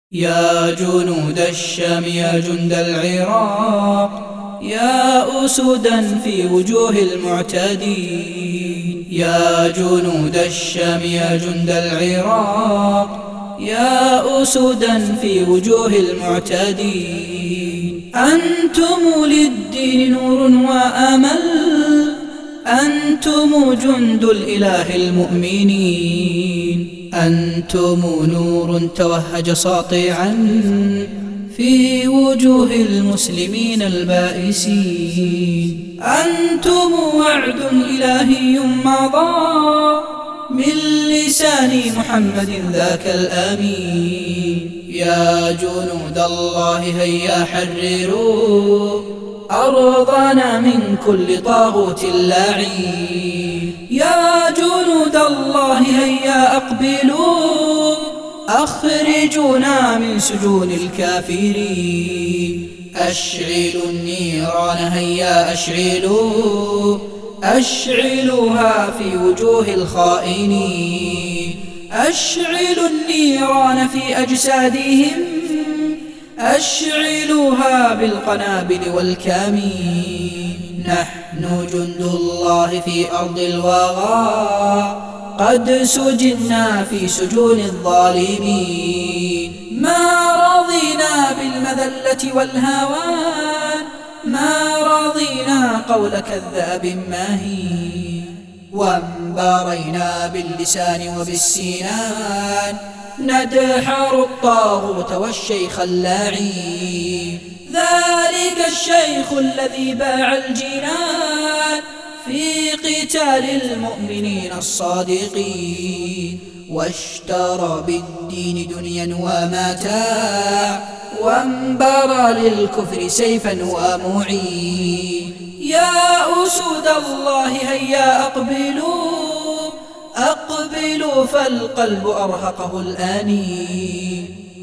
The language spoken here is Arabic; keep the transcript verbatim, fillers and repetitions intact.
يا جنود الشام يا جند العراق، يا أسودا في وجوه المعتدين. يا جنود الشام يا جند العراق، يا أسودا في وجوه المعتدين. أنتم للدين نور وأمل، أنتم جند الإله المؤمنين. أنتم نور توهج ساطعا في وجوه المسلمين البائسين. أنتم وعد إلهي مضى من لسان محمد ذاك الأمين. يا جنود الله هيا حرروا أرضنا من كل طاغوت لاعين. يا جنود الله هيا أقبلوا أخرجونا من سجون الكافرين. أشعلوا النيران هيا أشعلوا أشعلوها في وجوه الخائنين. أشعلوا النيران في أجسادهم أشعلوها بالقنابل والكمين. نحن جند الله في أرض الوغى قد سجنا في سجون الظالمين. ما رضينا بالمذلة والهوان، ما رضينا قول كذاب ماهين. وانبرينا باللسان وبالسنان ندحر الطاغوت والشيخ اللاعين. ذلك الشيخ الذي باع الجنان في قتال المؤمنين الصادقين، واشترى بالدين دنيا ومتاع، وانبرى للكفر سيفا ومعين. يا أسود الله هيا أقبلوا أقبلوا فالقلب أرهقه الآنين.